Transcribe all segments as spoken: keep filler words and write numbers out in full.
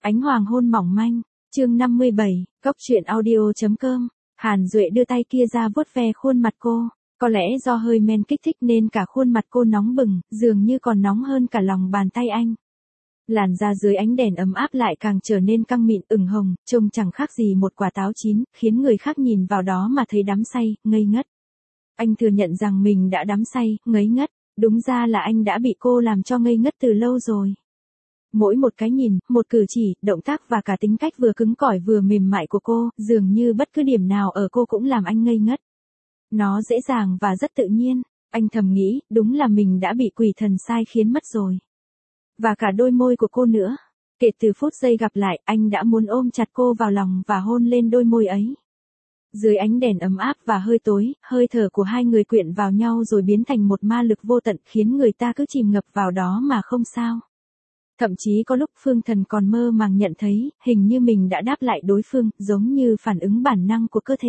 Ánh hoàng hôn mỏng manh, chương năm mươi bảy, cốc truyện audio chấm com. Hàn Duệ đưa tay kia ra vuốt ve khuôn mặt cô, có lẽ do hơi men kích thích nên cả khuôn mặt cô nóng bừng, dường như còn nóng hơn cả lòng bàn tay anh. Làn da dưới ánh đèn ấm áp lại càng trở nên căng mịn ửng hồng, trông chẳng khác gì một quả táo chín, khiến người khác nhìn vào đó mà thấy đắm say, ngây ngất. Anh thừa nhận rằng mình đã đắm say, ngây ngất, đúng ra là anh đã bị cô làm cho ngây ngất từ lâu rồi. Mỗi một cái nhìn, một cử chỉ, động tác và cả tính cách vừa cứng cỏi vừa mềm mại của cô, dường như bất cứ điểm nào ở cô cũng làm anh ngây ngất. Nó dễ dàng và rất tự nhiên, anh thầm nghĩ, đúng là mình đã bị quỷ thần sai khiến mất rồi. Và cả đôi môi của cô nữa. Kể từ phút giây gặp lại, anh đã muốn ôm chặt cô vào lòng và hôn lên đôi môi ấy. Dưới ánh đèn ấm áp và hơi tối, hơi thở của hai người quyện vào nhau rồi biến thành một ma lực vô tận khiến người ta cứ chìm ngập vào đó mà không sao. Thậm chí có lúc Phương Thần còn mơ màng nhận thấy, hình như mình đã đáp lại đối phương, giống như phản ứng bản năng của cơ thể.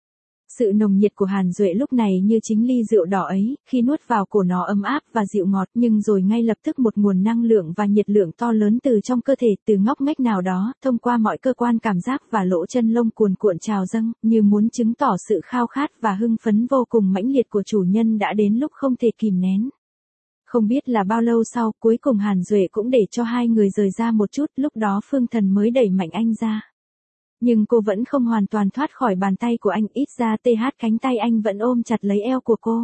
Sự nồng nhiệt của Hàn Duệ lúc này như chính ly rượu đỏ ấy, khi nuốt vào cổ nó ấm áp và dịu ngọt, nhưng rồi ngay lập tức một nguồn năng lượng và nhiệt lượng to lớn từ trong cơ thể, từ ngóc ngách nào đó, thông qua mọi cơ quan cảm giác và lỗ chân lông cuồn cuộn trào dâng, như muốn chứng tỏ sự khao khát và hưng phấn vô cùng mãnh liệt của chủ nhân đã đến lúc không thể kìm nén. Không biết là bao lâu sau, cuối cùng Hàn Duệ cũng để cho hai người rời ra một chút, lúc đó Phương Thần mới đẩy mạnh anh ra. Nhưng cô vẫn không hoàn toàn thoát khỏi bàn tay của anh, ít ra tê hát cánh tay anh vẫn ôm chặt lấy eo của cô.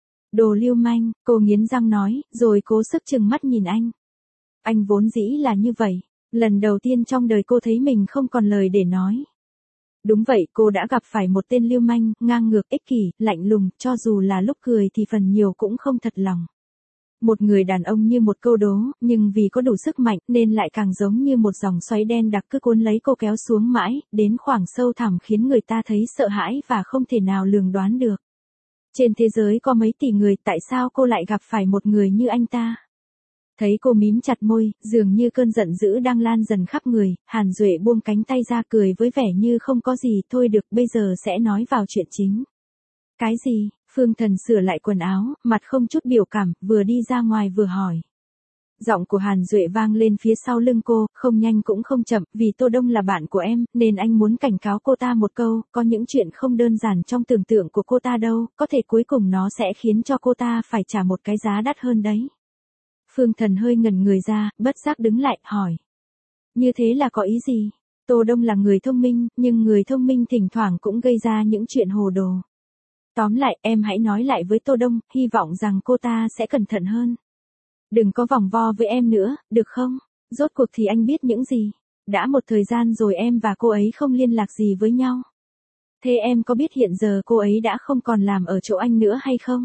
Đồ lưu manh, cô nghiến răng nói, rồi cố sức trừng mắt nhìn anh. Anh vốn dĩ là như vậy, lần đầu tiên trong đời cô thấy mình không còn lời để nói. Đúng vậy, cô đã gặp phải một tên lưu manh, ngang ngược, ích kỷ, lạnh lùng, cho dù là lúc cười thì phần nhiều cũng không thật lòng. Một người đàn ông như một câu đố, nhưng vì có đủ sức mạnh nên lại càng giống như một dòng xoáy đen đặc cứ cuốn lấy cô kéo xuống mãi, đến khoảng sâu thẳm khiến người ta thấy sợ hãi và không thể nào lường đoán được. Trên thế giới có mấy tỷ người, tại sao cô lại gặp phải một người như anh ta? Thấy cô mím chặt môi, dường như cơn giận dữ đang lan dần khắp người, Hàn Duệ buông cánh tay ra cười với vẻ như không có gì, thôi được, bây giờ sẽ nói vào chuyện chính. Cái gì? Phương Thần sửa lại quần áo, mặt không chút biểu cảm, vừa đi ra ngoài vừa hỏi. Giọng của Hàn Duệ vang lên phía sau lưng cô, không nhanh cũng không chậm, vì Tô Đông là bạn của em, nên anh muốn cảnh cáo cô ta một câu, có những chuyện không đơn giản trong tưởng tượng của cô ta đâu, có thể cuối cùng nó sẽ khiến cho cô ta phải trả một cái giá đắt hơn đấy. Phương Thần hơi ngẩn người ra, bất giác đứng lại, hỏi. Như thế là có ý gì? Tô Đông là người thông minh, nhưng người thông minh thỉnh thoảng cũng gây ra những chuyện hồ đồ. Tóm lại, em hãy nói lại với Tô Đông, hy vọng rằng cô ta sẽ cẩn thận hơn. Đừng có vòng vo với em nữa, được không? Rốt cuộc thì anh biết những gì? Đã một thời gian rồi em và cô ấy không liên lạc gì với nhau. Thế em có biết hiện giờ cô ấy đã không còn làm ở chỗ anh nữa hay không?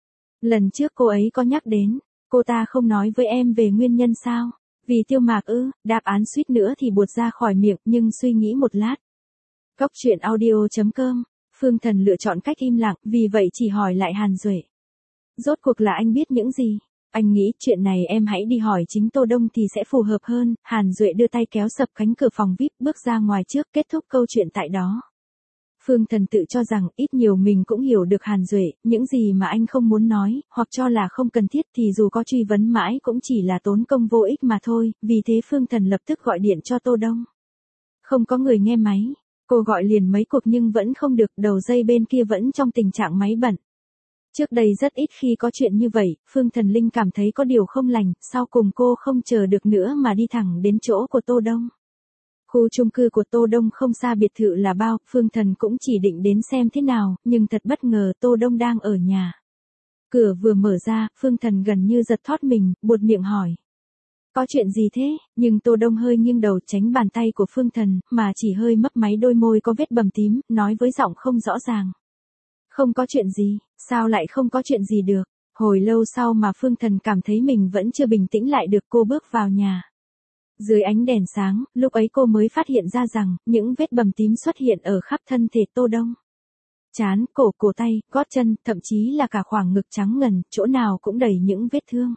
Lần trước cô ấy có nhắc đến, cô ta không nói với em về nguyên nhân sao? Vì Tiêu Mạc ư? Đáp án suýt nữa thì buột ra khỏi miệng, nhưng suy nghĩ một lát. Cốc truyện audio chấm com. Phương Thần lựa chọn cách im lặng, vì vậy chỉ hỏi lại Hàn Duệ. Rốt cuộc là anh biết những gì? Anh nghĩ chuyện này em hãy đi hỏi chính Tô Đông thì sẽ phù hợp hơn. Hàn Duệ đưa tay kéo sập cánh cửa phòng vi ai pi, bước ra ngoài trước, kết thúc câu chuyện tại đó. Phương Thần tự cho rằng ít nhiều mình cũng hiểu được Hàn Duệ, những gì mà anh không muốn nói, hoặc cho là không cần thiết thì dù có truy vấn mãi cũng chỉ là tốn công vô ích mà thôi, vì thế Phương Thần lập tức gọi điện cho Tô Đông. Không có người nghe máy. Cô gọi liền mấy cuộc nhưng vẫn không được, đầu dây bên kia vẫn trong tình trạng máy bận. Trước đây rất ít khi có chuyện như vậy, Phương Thần Linh cảm thấy có điều không lành, sau cùng cô không chờ được nữa mà đi thẳng đến chỗ của Tô Đông. Khu chung cư của Tô Đông không xa biệt thự là bao, Phương Thần cũng chỉ định đến xem thế nào, nhưng thật bất ngờ Tô Đông đang ở nhà. Cửa vừa mở ra, Phương Thần gần như giật thót mình, buột miệng hỏi. Có chuyện gì thế? Nhưng Tô Đông hơi nghiêng đầu tránh bàn tay của Phương Thần, mà chỉ hơi mấp máy đôi môi có vết bầm tím, nói với giọng không rõ ràng. Không có chuyện gì, sao lại không có chuyện gì được? Hồi lâu sau mà Phương Thần cảm thấy mình vẫn chưa bình tĩnh lại được, cô bước vào nhà. Dưới ánh đèn sáng, lúc ấy cô mới phát hiện ra rằng, những vết bầm tím xuất hiện ở khắp thân thể Tô Đông. Trán, cổ, cổ tay, gót chân, thậm chí là cả khoảng ngực trắng ngần, chỗ nào cũng đầy những vết thương.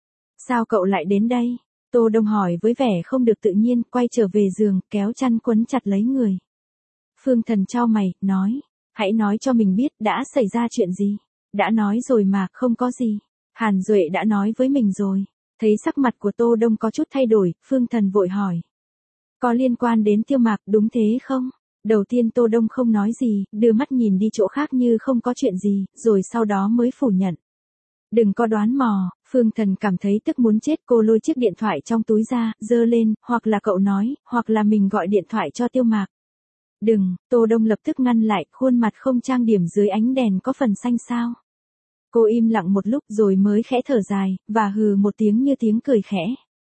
Sao cậu lại đến đây? Tô Đông hỏi với vẻ không được tự nhiên, quay trở về giường, kéo chăn quấn chặt lấy người. Phương Thần chau mày, nói, hãy nói cho mình biết đã xảy ra chuyện gì. Đã nói rồi mà, không có gì. Hàn Duệ đã nói với mình rồi. Thấy sắc mặt của Tô Đông có chút thay đổi, Phương Thần vội hỏi. Có liên quan đến Tiêu Mạc đúng thế không? Đầu tiên Tô Đông không nói gì, đưa mắt nhìn đi chỗ khác như không có chuyện gì, rồi sau đó mới phủ nhận. Đừng có đoán mò, Phương Thần cảm thấy tức muốn chết, cô lôi chiếc điện thoại trong túi ra, giơ lên, hoặc là cậu nói, hoặc là mình gọi điện thoại cho Tiêu Mạc. Đừng, Tô Đông lập tức ngăn lại, khuôn mặt không trang điểm dưới ánh đèn có phần xanh xao. Cô im lặng một lúc rồi mới khẽ thở dài, và hừ một tiếng như tiếng cười khẽ.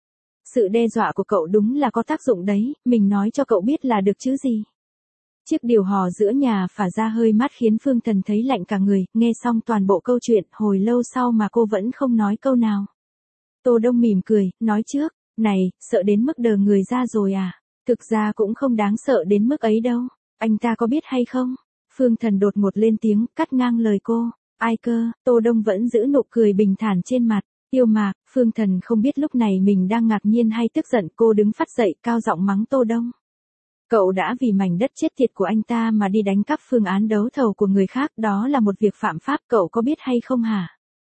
Sự đe dọa của cậu đúng là có tác dụng đấy, mình nói cho cậu biết là được chứ gì. Chiếc điều hò giữa nhà phả ra hơi mát khiến Phương Thần thấy lạnh cả người, nghe xong toàn bộ câu chuyện, hồi lâu sau mà cô vẫn không nói câu nào. Tô Đông mỉm cười, nói trước, này, sợ đến mức đờ người ra rồi à? Thực ra cũng không đáng sợ đến mức ấy đâu, anh ta có biết hay không? Phương Thần đột ngột lên tiếng, cắt ngang lời cô. Ai cơ? Tô Đông vẫn giữ nụ cười bình thản trên mặt. Tiêu Mạc, Phương Thần không biết lúc này mình đang ngạc nhiên hay tức giận, cô đứng phắt dậy, cao giọng mắng Tô Đông. Cậu đã vì mảnh đất chết tiệt của anh ta mà đi đánh cắp phương án đấu thầu của người khác, đó là một việc phạm pháp, cậu có biết hay không hả?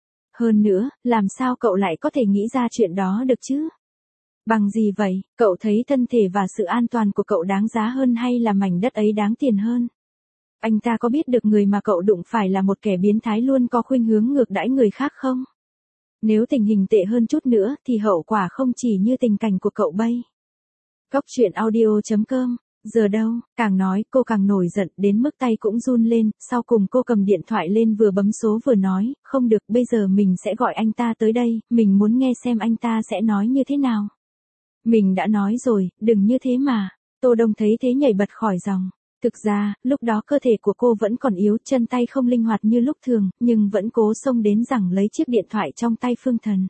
Hơn nữa, làm sao cậu lại có thể nghĩ ra chuyện đó được chứ? Bằng gì vậy, cậu thấy thân thể và sự an toàn của cậu đáng giá hơn hay là mảnh đất ấy đáng tiền hơn? Anh ta có biết được người mà cậu đụng phải là một kẻ biến thái luôn có khuynh hướng ngược đãi người khác không? Nếu tình hình tệ hơn chút nữa thì hậu quả không chỉ như tình cảnh của cậu bây. Góc truyện audio chấm com. Giờ đâu, càng nói cô càng nổi giận đến mức tay cũng run lên, sau cùng cô cầm điện thoại lên vừa bấm số vừa nói, không được, bây giờ mình sẽ gọi anh ta tới đây, mình muốn nghe xem anh ta sẽ nói như thế nào. Mình đã nói rồi, đừng như thế mà. Tô Đông thấy thế nhảy bật khỏi dòng. Thực ra, lúc đó cơ thể của cô vẫn còn yếu, chân tay không linh hoạt như lúc thường, nhưng vẫn cố xông đến giằng lấy chiếc điện thoại trong tay Phương Thần.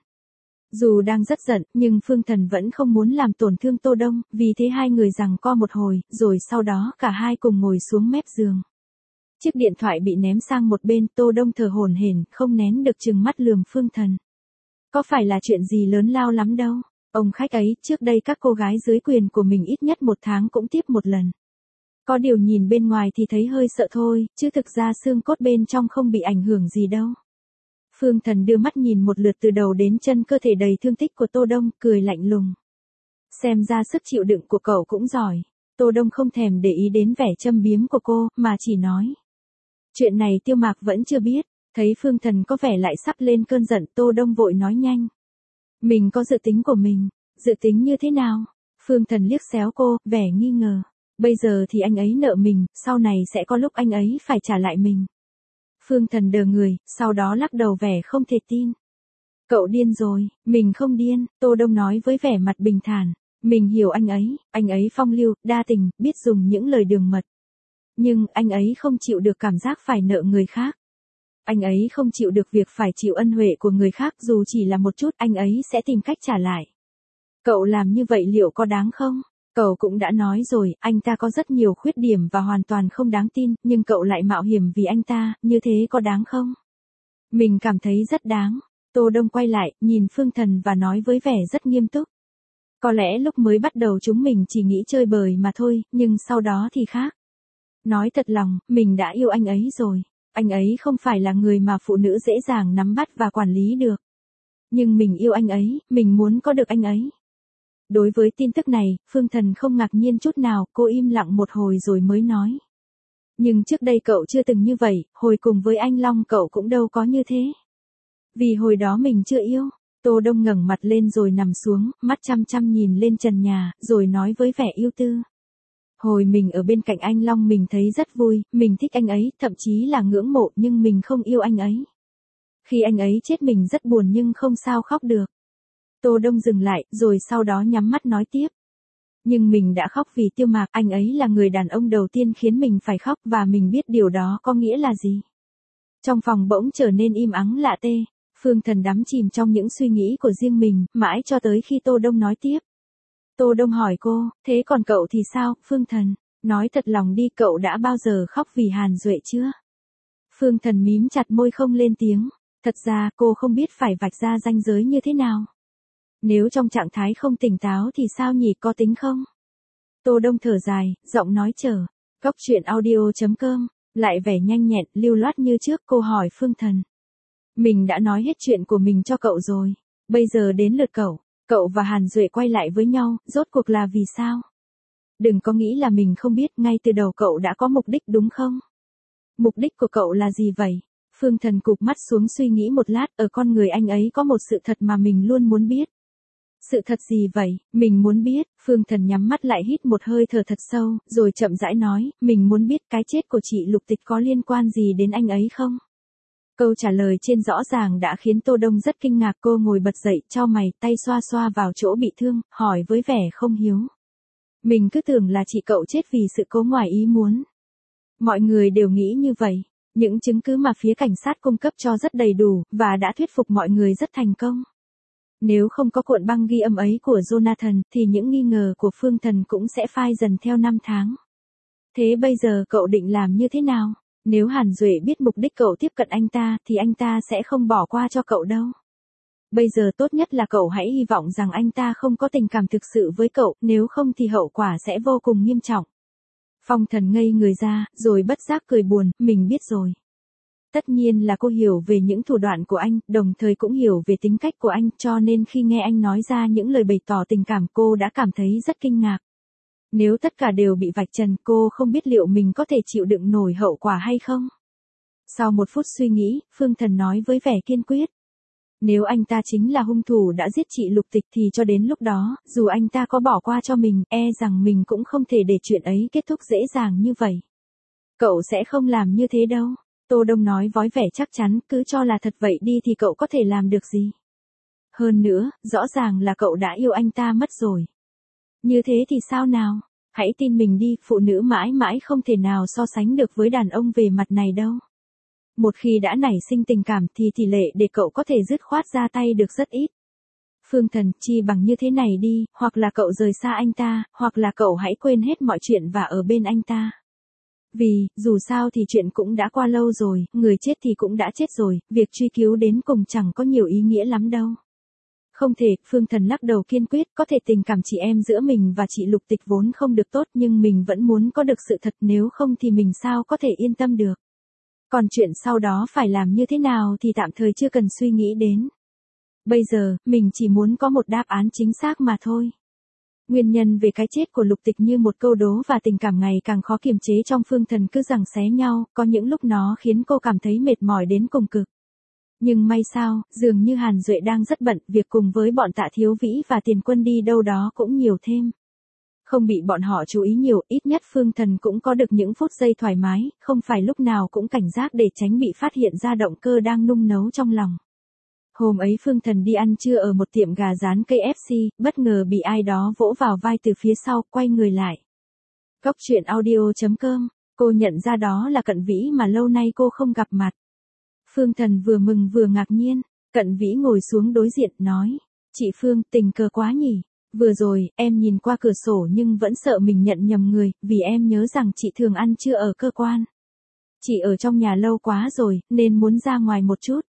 Dù đang rất giận, nhưng Phương Thần vẫn không muốn làm tổn thương Tô Đông, vì thế hai người giằng co một hồi, rồi sau đó cả hai cùng ngồi xuống mép giường. Chiếc điện thoại bị ném sang một bên, Tô Đông thở hổn hển, không nén được trừng mắt lườm Phương Thần. Có phải là chuyện gì lớn lao lắm đâu, ông khách ấy, trước đây các cô gái dưới quyền của mình ít nhất một tháng cũng tiếp một lần. Có điều nhìn bên ngoài thì thấy hơi sợ thôi, chứ thực ra xương cốt bên trong không bị ảnh hưởng gì đâu. Phương Thần đưa mắt nhìn một lượt từ đầu đến chân cơ thể đầy thương tích của Tô Đông, cười lạnh lùng. Xem ra sức chịu đựng của cậu cũng giỏi. Tô Đông không thèm để ý đến vẻ châm biếm của cô, mà chỉ nói. Chuyện này Tiêu Mạc vẫn chưa biết, thấy Phương Thần có vẻ lại sắp lên cơn giận, Tô Đông vội nói nhanh. Mình có dự tính của mình, dự tính như thế nào? Phương Thần liếc xéo cô, vẻ nghi ngờ. Bây giờ thì anh ấy nợ mình, sau này sẽ có lúc anh ấy phải trả lại mình. Phương Thần đờ người, sau đó lắc đầu vẻ không thể tin. Cậu điên rồi, mình không điên, Tô Đông nói với vẻ mặt bình thản. Mình hiểu anh ấy, anh ấy phong lưu, đa tình, biết dùng những lời đường mật. Nhưng anh ấy không chịu được cảm giác phải nợ người khác. Anh ấy không chịu được việc phải chịu ân huệ của người khác, dù chỉ là một chút, anh ấy sẽ tìm cách trả lại. Cậu làm như vậy liệu có đáng không? Cậu cũng đã nói rồi, anh ta có rất nhiều khuyết điểm và hoàn toàn không đáng tin, nhưng cậu lại mạo hiểm vì anh ta, như thế có đáng không? Mình cảm thấy rất đáng. Tô Đông quay lại, nhìn Phương Thần và nói với vẻ rất nghiêm túc. Có lẽ lúc mới bắt đầu chúng mình chỉ nghĩ chơi bời mà thôi, nhưng sau đó thì khác. Nói thật lòng, mình đã yêu anh ấy rồi. Anh ấy không phải là người mà phụ nữ dễ dàng nắm bắt và quản lý được. Nhưng mình yêu anh ấy, mình muốn có được anh ấy. Đối với tin tức này, Phương Thần không ngạc nhiên chút nào, cô im lặng một hồi rồi mới nói. Nhưng trước đây cậu chưa từng như vậy, hồi cùng với anh Long cậu cũng đâu có như thế. Vì hồi đó mình chưa yêu. Tô Đông ngẩng mặt lên rồi nằm xuống, mắt chăm chăm nhìn lên trần nhà, rồi nói với vẻ yêu tư. Hồi mình ở bên cạnh anh Long mình thấy rất vui, mình thích anh ấy, thậm chí là ngưỡng mộ, nhưng mình không yêu anh ấy. Khi anh ấy chết mình rất buồn nhưng không sao khóc được. Tô Đông dừng lại, rồi sau đó nhắm mắt nói tiếp. Nhưng mình đã khóc vì Tiêu Mạc, anh ấy là người đàn ông đầu tiên khiến mình phải khóc và mình biết điều đó có nghĩa là gì. Trong phòng bỗng trở nên im ắng lạ tê, Phương Thần đắm chìm trong những suy nghĩ của riêng mình, mãi cho tới khi Tô Đông nói tiếp. Tô Đông hỏi cô, thế còn cậu thì sao, Phương Thần? Nói thật lòng đi, cậu đã bao giờ khóc vì Hàn Duệ chưa? Phương Thần mím chặt môi không lên tiếng. Thật ra cô không biết phải vạch ra ranh giới như thế nào. Nếu trong trạng thái không tỉnh táo thì sao nhỉ, có tính không? Tô Đông thở dài, giọng nói chờ. Góc truyện audio chấm com, lại vẻ nhanh nhẹn, lưu loát như trước, cô hỏi Phương Thần. Mình đã nói hết chuyện của mình cho cậu rồi. Bây giờ đến lượt cậu. Cậu và Hàn Duệ quay lại với nhau, rốt cuộc là vì sao? Đừng có nghĩ là mình không biết, ngay từ đầu cậu đã có mục đích đúng không? Mục đích của cậu là gì vậy? Phương Thần cụp mắt xuống suy nghĩ một lát, ở con người anh ấy có một sự thật mà mình luôn muốn biết. Sự thật gì vậy? Mình muốn biết. Phương Thần nhắm mắt lại hít một hơi thở thật sâu, rồi chậm rãi nói, mình muốn biết cái chết của chị Lục Tịch có liên quan gì đến anh ấy không? Câu trả lời trên rõ ràng đã khiến Tô Đông rất kinh ngạc, cô ngồi bật dậy, chau mày, tay xoa xoa vào chỗ bị thương, hỏi với vẻ không hiếu. Mình cứ tưởng là chị cậu chết vì sự cố ngoài ý muốn. Mọi người đều nghĩ như vậy. Những chứng cứ mà phía cảnh sát cung cấp cho rất đầy đủ, và đã thuyết phục mọi người rất thành công. Nếu không có cuộn băng ghi âm ấy của Jonathan, thì những nghi ngờ của Phương Thần cũng sẽ phai dần theo năm tháng. Thế bây giờ cậu định làm như thế nào? Nếu Hàn Duệ biết mục đích cậu tiếp cận anh ta, thì anh ta sẽ không bỏ qua cho cậu đâu. Bây giờ tốt nhất là cậu hãy hy vọng rằng anh ta không có tình cảm thực sự với cậu, nếu không thì hậu quả sẽ vô cùng nghiêm trọng. Phong Thần ngây người ra, rồi bất giác cười buồn, mình biết rồi. Tất nhiên là cô hiểu về những thủ đoạn của anh, đồng thời cũng hiểu về tính cách của anh, cho nên khi nghe anh nói ra những lời bày tỏ tình cảm cô đã cảm thấy rất kinh ngạc. Nếu tất cả đều bị vạch trần, cô không biết liệu mình có thể chịu đựng nổi hậu quả hay không. Sau một phút suy nghĩ, Phương Thần nói với vẻ kiên quyết. Nếu anh ta chính là hung thủ đã giết chị Lục Tịch thì cho đến lúc đó, dù anh ta có bỏ qua cho mình, e rằng mình cũng không thể để chuyện ấy kết thúc dễ dàng như vậy. Cậu sẽ không làm như thế đâu. Tô Đông nói với vẻ chắc chắn, cứ cho là thật vậy đi thì cậu có thể làm được gì. Hơn nữa, rõ ràng là cậu đã yêu anh ta mất rồi. Như thế thì sao nào? Hãy tin mình đi, phụ nữ mãi mãi không thể nào so sánh được với đàn ông về mặt này đâu. Một khi đã nảy sinh tình cảm thì tỷ lệ để cậu có thể dứt khoát ra tay được rất ít. Phương Thần, chi bằng như thế này đi, hoặc là cậu rời xa anh ta, hoặc là cậu hãy quên hết mọi chuyện và ở bên anh ta. Vì, dù sao thì chuyện cũng đã qua lâu rồi, người chết thì cũng đã chết rồi, việc truy cứu đến cùng chẳng có nhiều ý nghĩa lắm đâu. Không thể, Phương Thần lắc đầu kiên quyết, có thể tình cảm chị em giữa mình và chị Lục Tịch vốn không được tốt nhưng mình vẫn muốn có được sự thật, nếu không thì mình sao có thể yên tâm được. Còn chuyện sau đó phải làm như thế nào thì tạm thời chưa cần suy nghĩ đến. Bây giờ, mình chỉ muốn có một đáp án chính xác mà thôi. Nguyên nhân về cái chết của Lục Tịch như một câu đố và tình cảm ngày càng khó kiềm chế trong Phương Thần cứ giằng xé nhau, có những lúc nó khiến cô cảm thấy mệt mỏi đến cùng cực. Nhưng may sao, dường như Hàn Duệ đang rất bận, việc cùng với bọn Tạ Thiếu Vĩ và Tiền Quân đi đâu đó cũng nhiều thêm. Không bị bọn họ chú ý nhiều, ít nhất Phương Thần cũng có được những phút giây thoải mái, không phải lúc nào cũng cảnh giác để tránh bị phát hiện ra động cơ đang nung nấu trong lòng. Hôm ấy Phương Thần đi ăn trưa ở một tiệm gà rán ca ép xê, bất ngờ bị ai đó vỗ vào vai từ phía sau, quay người lại. Cóc truyện audio chấm com, cô nhận ra đó là Cận Vĩ mà lâu nay cô không gặp mặt. Phương Thần vừa mừng vừa ngạc nhiên, Cận Vĩ ngồi xuống đối diện, nói, chị Phương, tình cờ quá nhỉ. Vừa rồi, em nhìn qua cửa sổ nhưng vẫn sợ mình nhận nhầm người, vì em nhớ rằng chị thường ăn trưa ở cơ quan. Chị ở trong nhà lâu quá rồi, nên muốn ra ngoài một chút.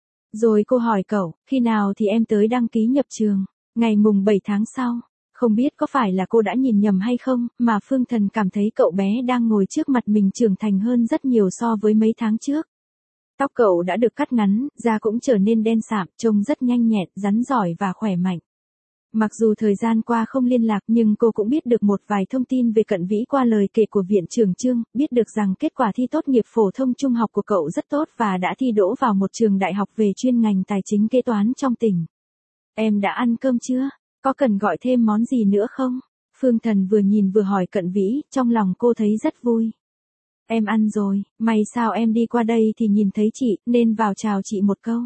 Rồi cô hỏi cậu, khi nào thì em tới đăng ký nhập trường? Ngày mùng bảy tháng sau. Không biết có phải là cô đã nhìn nhầm hay không, mà Phương Thần cảm thấy cậu bé đang ngồi trước mặt mình trưởng thành hơn rất nhiều so với mấy tháng trước. Tóc cậu đã được cắt ngắn, da cũng trở nên đen sạm, trông rất nhanh nhẹn, rắn giỏi và khỏe mạnh. Mặc dù thời gian qua không liên lạc nhưng cô cũng biết được một vài thông tin về Cận Vĩ qua lời kể của viện trưởng Trương, biết được rằng kết quả thi tốt nghiệp phổ thông trung học của cậu rất tốt và đã thi đỗ vào một trường đại học về chuyên ngành tài chính kế toán trong tỉnh. Em đã ăn cơm chưa? Có cần gọi thêm món gì nữa không? Phương Thần vừa nhìn vừa hỏi Cận Vĩ, trong lòng cô thấy rất vui. Em ăn rồi, may sao em đi qua đây thì nhìn thấy chị, nên vào chào chị một câu.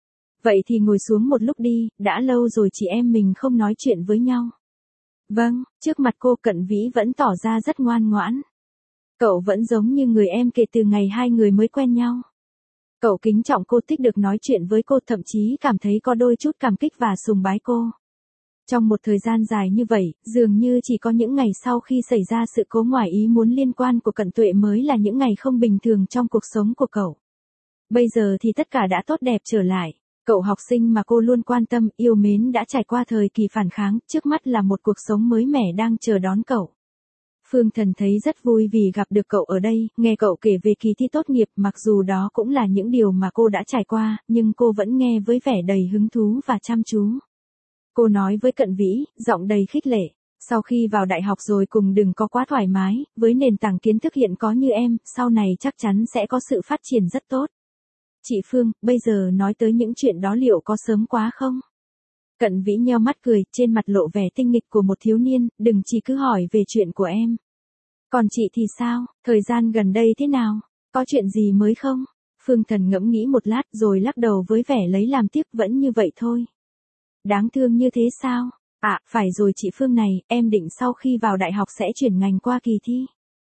Vậy thì ngồi xuống một lúc đi, đã lâu rồi chị em mình không nói chuyện với nhau. Vâng, trước mặt cô Cận Vĩ vẫn tỏ ra rất ngoan ngoãn. Cậu vẫn giống như người em kể từ ngày hai người mới quen nhau. Cậu kính trọng cô, thích được nói chuyện với cô, thậm chí cảm thấy có đôi chút cảm kích và sùng bái cô. Trong một thời gian dài như vậy, dường như chỉ có những ngày sau khi xảy ra sự cố ngoài ý muốn liên quan của Cận Tuệ mới là những ngày không bình thường trong cuộc sống của cậu. Bây giờ thì tất cả đã tốt đẹp trở lại. Cậu học sinh mà cô luôn quan tâm, yêu mến đã trải qua thời kỳ phản kháng, trước mắt là một cuộc sống mới mẻ đang chờ đón cậu. Phương Thần thấy rất vui vì gặp được cậu ở đây, nghe cậu kể về kỳ thi tốt nghiệp, mặc dù đó cũng là những điều mà cô đã trải qua, nhưng cô vẫn nghe với vẻ đầy hứng thú và chăm chú. Cô nói với Cận Vĩ, giọng đầy khích lệ, Sau khi vào đại học rồi cùng đừng có quá thoải mái, với nền tảng kiến thức hiện có như em, sau này chắc chắn sẽ có sự phát triển rất tốt. Chị Phương, bây giờ nói tới những chuyện đó liệu có sớm quá không? Cận Vĩ nheo mắt cười, trên mặt lộ vẻ tinh nghịch của một thiếu niên, đừng chỉ cứ hỏi về chuyện của em. Còn chị thì sao, thời gian gần đây thế nào? Có chuyện gì mới không? Phương Thần ngẫm nghĩ một lát rồi lắc đầu với vẻ lấy làm tiếc, vẫn như vậy thôi. Đáng thương như thế sao? À, phải rồi chị Phương này, em định sau khi vào đại học sẽ chuyển ngành qua kỳ thi.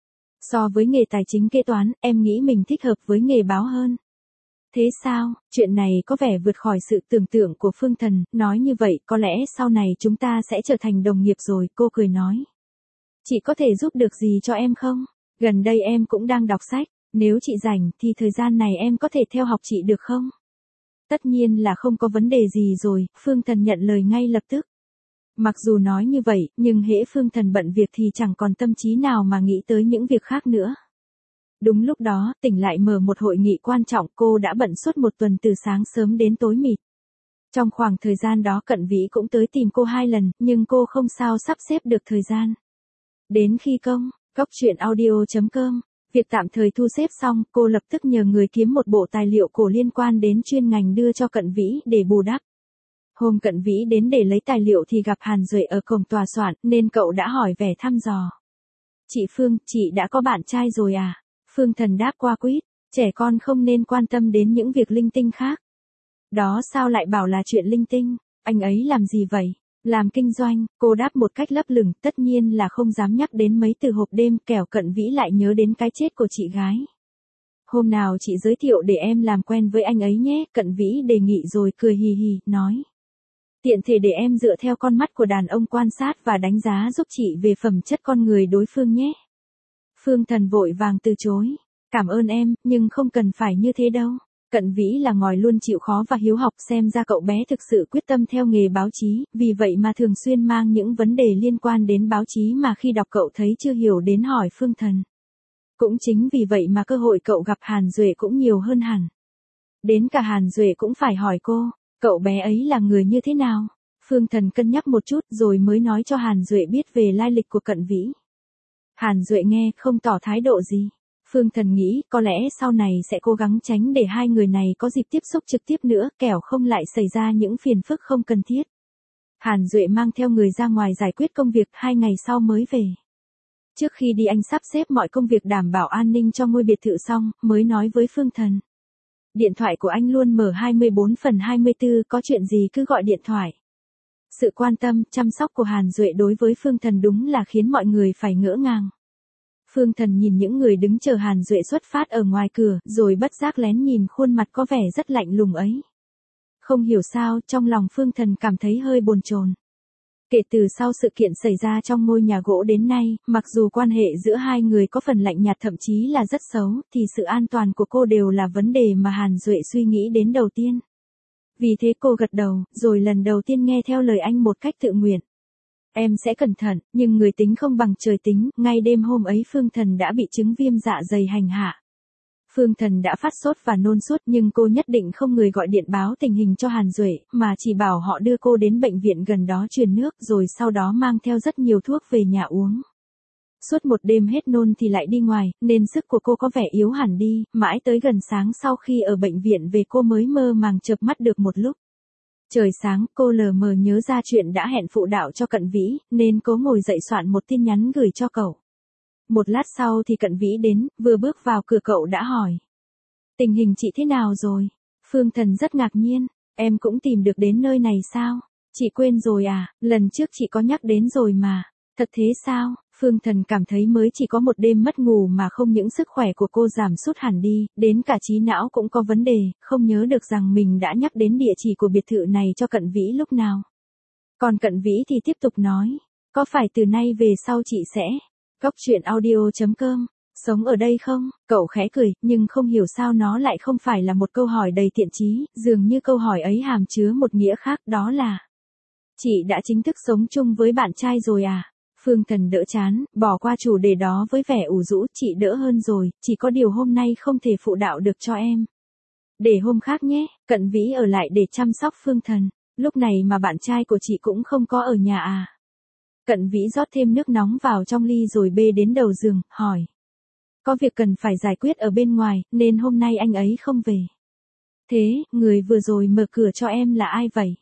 So với nghề tài chính kế toán, em nghĩ mình thích hợp với nghề báo hơn. Thế sao, chuyện này có vẻ vượt khỏi sự tưởng tượng của Phương Thần, nói như vậy có lẽ sau này chúng ta sẽ trở thành đồng nghiệp rồi, cô cười nói. Chị có thể giúp được gì cho em không? Gần đây em cũng đang đọc sách, nếu chị rảnh thì thời gian này em có thể theo học chị được không? Tất nhiên là không có vấn đề gì rồi, Phương Thần nhận lời ngay lập tức. Mặc dù nói như vậy, nhưng hễ Phương Thần bận việc thì chẳng còn tâm trí nào mà nghĩ tới những việc khác nữa. Đúng lúc đó, tỉnh lại mở một hội nghị quan trọng, cô đã bận suốt một tuần từ sáng sớm đến tối mịt. Trong khoảng thời gian đó Cận Vĩ cũng tới tìm cô hai lần, nhưng cô không sao sắp xếp được thời gian. Đến khi công, cốc truyện audio chấm com, việc tạm thời thu xếp xong, cô lập tức nhờ người kiếm một bộ tài liệu cổ liên quan đến chuyên ngành đưa cho Cận Vĩ để bù đắp. Hôm Cận Vĩ đến để lấy tài liệu thì gặp Hàn Duệ ở cổng tòa soạn, nên cậu đã hỏi vẻ thăm dò. Chị Phương, chị đã có bạn trai rồi à? Phương Thần đáp qua quýt, trẻ con không nên quan tâm đến những việc linh tinh khác. Đó sao lại bảo là chuyện linh tinh, anh ấy làm gì vậy? Làm kinh doanh, cô đáp một cách lấp lửng, tất nhiên là không dám nhắc đến mấy từ hộp đêm, kẻo Cận Vĩ lại nhớ đến cái chết của chị gái. Hôm nào chị giới thiệu để em làm quen với anh ấy nhé, Cận Vĩ đề nghị rồi cười hì hì, nói. Tiện thể để em dựa theo con mắt của đàn ông quan sát và đánh giá giúp chị về phẩm chất con người đối phương nhé. Phương Thần vội vàng từ chối. Cảm ơn em, nhưng không cần phải như thế đâu. Cận Vĩ là ngòi luôn chịu khó và hiếu học, xem ra cậu bé thực sự quyết tâm theo nghề báo chí, vì vậy mà thường xuyên mang những vấn đề liên quan đến báo chí mà khi đọc cậu thấy chưa hiểu đến hỏi Phương Thần. Cũng chính vì vậy mà cơ hội cậu gặp Hàn Duệ cũng nhiều hơn hẳn. Đến cả Hàn Duệ cũng phải hỏi cô, cậu bé ấy là người như thế nào? Phương Thần cân nhắc một chút rồi mới nói cho Hàn Duệ biết về lai lịch của Cận Vĩ. Hàn Duệ nghe, không tỏ thái độ gì. Phương Thần nghĩ, có lẽ sau này sẽ cố gắng tránh để hai người này có dịp tiếp xúc trực tiếp nữa, kẻo không lại xảy ra những phiền phức không cần thiết. Hàn Duệ mang theo người ra ngoài giải quyết công việc, hai ngày sau mới về. Trước khi đi anh sắp xếp mọi công việc đảm bảo an ninh cho ngôi biệt thự xong, mới nói với Phương Thần. Điện thoại của anh luôn mở hai mươi bốn phần hai mươi tư, có chuyện gì cứ gọi điện thoại. Sự quan tâm, chăm sóc của Hàn Duệ đối với Phương Thần đúng là khiến mọi người phải ngỡ ngàng. Phương Thần nhìn những người đứng chờ Hàn Duệ xuất phát ở ngoài cửa, rồi bất giác lén nhìn khuôn mặt có vẻ rất lạnh lùng ấy. Không hiểu sao, trong lòng Phương Thần cảm thấy hơi bồn chồn. Kể từ sau sự kiện xảy ra trong ngôi nhà gỗ đến nay, mặc dù quan hệ giữa hai người có phần lạnh nhạt thậm chí là rất xấu, thì sự an toàn của cô đều là vấn đề mà Hàn Duệ suy nghĩ đến đầu tiên. Vì thế cô gật đầu, rồi lần đầu tiên nghe theo lời anh một cách tự nguyện. Em sẽ cẩn thận, nhưng người tính không bằng trời tính, ngay đêm hôm ấy Phương Thần đã bị chứng viêm dạ dày hành hạ. Phương Thần đã phát sốt và nôn suốt nhưng cô nhất định không người gọi điện báo tình hình cho Hàn Duệ, mà chỉ bảo họ đưa cô đến bệnh viện gần đó truyền nước rồi sau đó mang theo rất nhiều thuốc về nhà uống. Suốt một đêm hết nôn thì lại đi ngoài, nên sức của cô có vẻ yếu hẳn đi, mãi tới gần sáng sau khi ở bệnh viện về cô mới mơ màng chợp mắt được một lúc. Trời sáng, cô lờ mờ nhớ ra chuyện đã hẹn phụ đạo cho Cận Vĩ, nên cố ngồi dậy soạn một tin nhắn gửi cho cậu. Một lát sau thì Cận Vĩ đến, vừa bước vào cửa cậu đã hỏi. Tình hình chị thế nào rồi? Phương Thần rất ngạc nhiên, em cũng tìm được đến nơi này sao? Chị quên rồi à, lần trước chị có nhắc đến rồi mà. Thật thế sao? Phương Thần cảm thấy mới chỉ có một đêm mất ngủ mà không những sức khỏe của cô giảm sút hẳn đi, đến cả trí não cũng có vấn đề, không nhớ được rằng mình đã nhắc đến địa chỉ của biệt thự này cho Cận Vĩ lúc nào. Còn Cận Vĩ thì tiếp tục nói, có phải từ nay về sau chị sẽ cốc truyện audio chấm com sống ở đây không? Cậu khẽ cười, nhưng không hiểu sao nó lại không phải là một câu hỏi đầy thiện chí, dường như câu hỏi ấy hàm chứa một nghĩa khác, đó là chị đã chính thức sống chung với bạn trai rồi à? Phương Thần đỡ chán, bỏ qua chủ đề đó với vẻ ủ rũ, chị đỡ hơn rồi, chỉ có điều hôm nay không thể phụ đạo được cho em. Để hôm khác nhé, Cận Vĩ ở lại để chăm sóc Phương Thần, lúc này mà bạn trai của chị cũng không có ở nhà à? Cận Vĩ rót thêm nước nóng vào trong ly rồi bê đến đầu giường, hỏi. Có việc cần phải giải quyết ở bên ngoài, nên hôm nay anh ấy không về. Thế, người vừa rồi mở cửa cho em là ai vậy?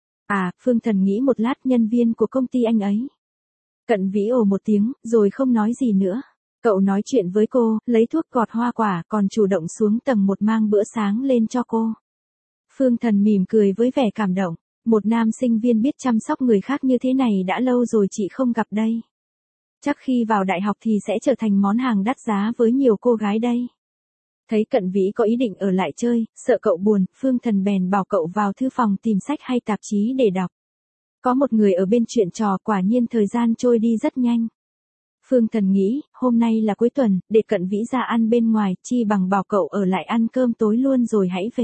À, Phương Thần nghĩ một lát, nhân viên của công ty anh ấy. Cận Vĩ ồ một tiếng, rồi không nói gì nữa. Cậu nói chuyện với cô, lấy thuốc gọt hoa quả, còn chủ động xuống tầng một mang bữa sáng lên cho cô. Phương Thần mỉm cười với vẻ cảm động. Một nam sinh viên biết chăm sóc người khác như thế này đã lâu rồi chị không gặp đây. Chắc khi vào đại học thì sẽ trở thành món hàng đắt giá với nhiều cô gái đây. Thấy Cận Vĩ có ý định ở lại chơi, sợ cậu buồn, Phương Thần bèn bảo cậu vào thư phòng tìm sách hay tạp chí để đọc. Có một người ở bên chuyện trò, quả nhiên thời gian trôi đi rất nhanh. Phương Thần nghĩ, hôm nay là cuối tuần, để Cận Vĩ ra ăn bên ngoài, chi bằng bảo cậu ở lại ăn cơm tối luôn rồi hãy về.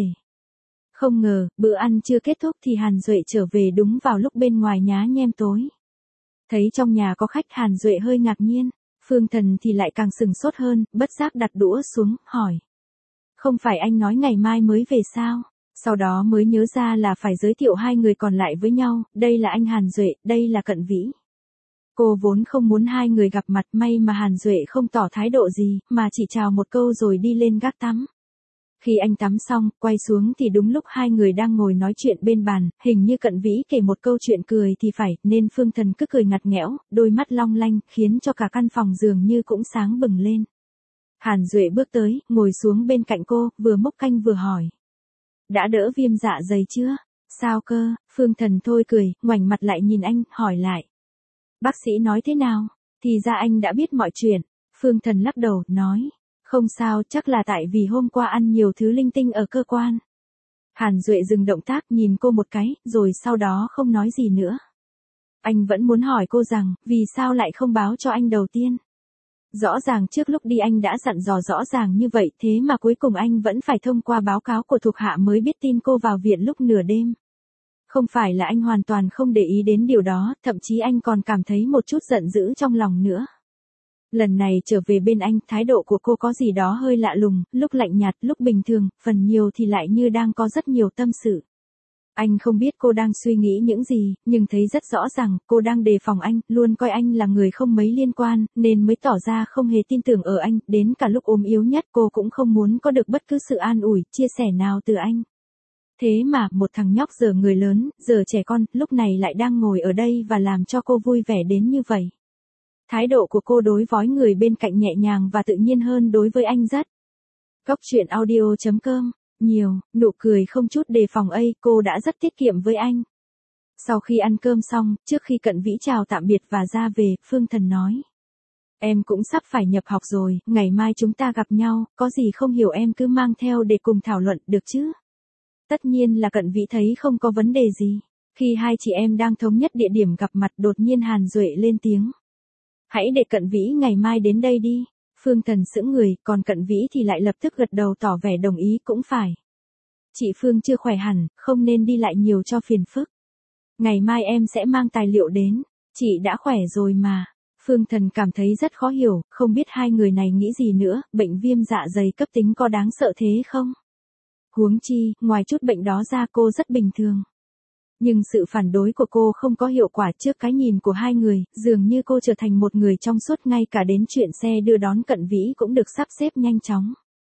Không ngờ, bữa ăn chưa kết thúc thì Hàn Duệ trở về đúng vào lúc bên ngoài nhá nhem tối. Thấy trong nhà có khách, Hàn Duệ hơi ngạc nhiên, Phương Thần thì lại càng sừng sốt hơn, bất giác đặt đũa xuống, hỏi. Không phải anh nói ngày mai mới về sao? Sau đó mới nhớ ra là phải giới thiệu hai người còn lại với nhau, đây là anh Hàn Duệ, đây là Cận Vĩ. Cô vốn không muốn hai người gặp mặt, may mà Hàn Duệ không tỏ thái độ gì, mà chỉ chào một câu rồi đi lên gác tắm. Khi anh tắm xong, quay xuống thì đúng lúc hai người đang ngồi nói chuyện bên bàn, hình như Cận Vĩ kể một câu chuyện cười thì phải, nên Phương Thần cứ cười ngặt nghẽo, đôi mắt long lanh, khiến cho cả căn phòng dường như cũng sáng bừng lên. Hàn Duệ bước tới, ngồi xuống bên cạnh cô, vừa múc canh vừa hỏi. Đã đỡ viêm dạ dày chưa? Sao cơ? Phương Thần thôi cười, ngoảnh mặt lại nhìn anh, hỏi lại. Bác sĩ nói thế nào? Thì ra anh đã biết mọi chuyện. Phương Thần lắc đầu, nói. Không sao, chắc là tại vì hôm qua ăn nhiều thứ linh tinh ở cơ quan. Hàn Duệ dừng động tác, nhìn cô một cái, rồi sau đó không nói gì nữa. Anh vẫn muốn hỏi cô rằng, vì sao lại không báo cho anh đầu tiên? Rõ ràng trước lúc đi anh đã dặn dò rõ ràng như vậy, thế mà cuối cùng anh vẫn phải thông qua báo cáo của thuộc hạ mới biết tin cô vào viện lúc nửa đêm. Không phải là anh hoàn toàn không để ý đến điều đó, thậm chí anh còn cảm thấy một chút giận dữ trong lòng nữa. Lần này trở về bên anh, thái độ của cô có gì đó hơi lạ lùng, lúc lạnh nhạt, lúc bình thường, phần nhiều thì lại như đang có rất nhiều tâm sự. Anh không biết cô đang suy nghĩ những gì, nhưng thấy rất rõ ràng, cô đang đề phòng anh, luôn coi anh là người không mấy liên quan, nên mới tỏ ra không hề tin tưởng ở anh, đến cả lúc ốm yếu nhất cô cũng không muốn có được bất cứ sự an ủi, chia sẻ nào từ anh. Thế mà, một thằng nhóc giờ người lớn, giờ trẻ con, lúc này lại đang ngồi ở đây và làm cho cô vui vẻ đến như vậy. Thái độ của cô đối với người bên cạnh nhẹ nhàng và tự nhiên hơn đối với anh rất. Góc truyện audio chấm com, nhiều, nụ cười không chút đề phòng ấy, cô đã rất tiết kiệm với anh. Sau khi ăn cơm xong, trước khi Cận Vĩ chào tạm biệt và ra về, Phương Thần nói. Em cũng sắp phải nhập học rồi, ngày mai chúng ta gặp nhau, có gì không hiểu em cứ mang theo để cùng thảo luận, được chứ? Tất nhiên là Cận Vĩ thấy không có vấn đề gì. Khi hai chị em đang thống nhất địa điểm gặp mặt, đột nhiên Hàn Duệ lên tiếng. Hãy để Cận Vĩ ngày mai đến đây đi. Phương Thần sững người, còn Cận Vĩ thì lại lập tức gật đầu tỏ vẻ đồng ý, cũng phải. Chị Phương chưa khỏe hẳn, không nên đi lại nhiều cho phiền phức. Ngày mai em sẽ mang tài liệu đến. Chị đã khỏe rồi mà. Phương Thần cảm thấy rất khó hiểu, không biết hai người này nghĩ gì nữa, bệnh viêm dạ dày cấp tính có đáng sợ thế không? Huống chi, ngoài chút bệnh đó ra cô rất bình thường. Nhưng sự phản đối của cô không có hiệu quả trước cái nhìn của hai người, dường như cô trở thành một người trong suốt, ngay cả đến chuyện xe đưa đón Cận Vĩ cũng được sắp xếp nhanh chóng.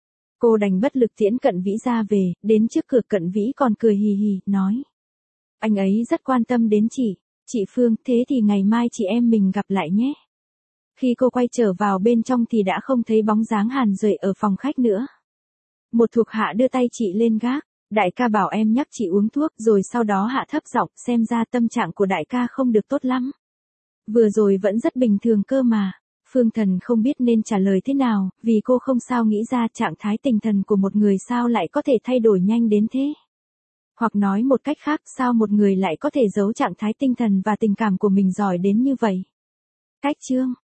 Cô đành bất lực tiễn Cận Vĩ ra về, đến trước cửa Cận Vĩ còn cười hì hì, nói. Anh ấy rất quan tâm đến chị. Chị Phương, thế thì ngày mai chị em mình gặp lại nhé. Khi cô quay trở vào bên trong thì đã không thấy bóng dáng Hàn Duệ ở phòng khách nữa. Một thuộc hạ đưa tay chị lên gác. Đại ca bảo em nhắc chị uống thuốc, rồi sau đó hạ thấp giọng, xem ra tâm trạng của đại ca không được tốt lắm. Vừa rồi vẫn rất bình thường cơ mà. Phương Thần không biết nên trả lời thế nào, vì cô không sao nghĩ ra trạng thái tinh thần của một người sao lại có thể thay đổi nhanh đến thế. Hoặc nói một cách khác, sao một người lại có thể giấu trạng thái tinh thần và tình cảm của mình giỏi đến như vậy. Cách chương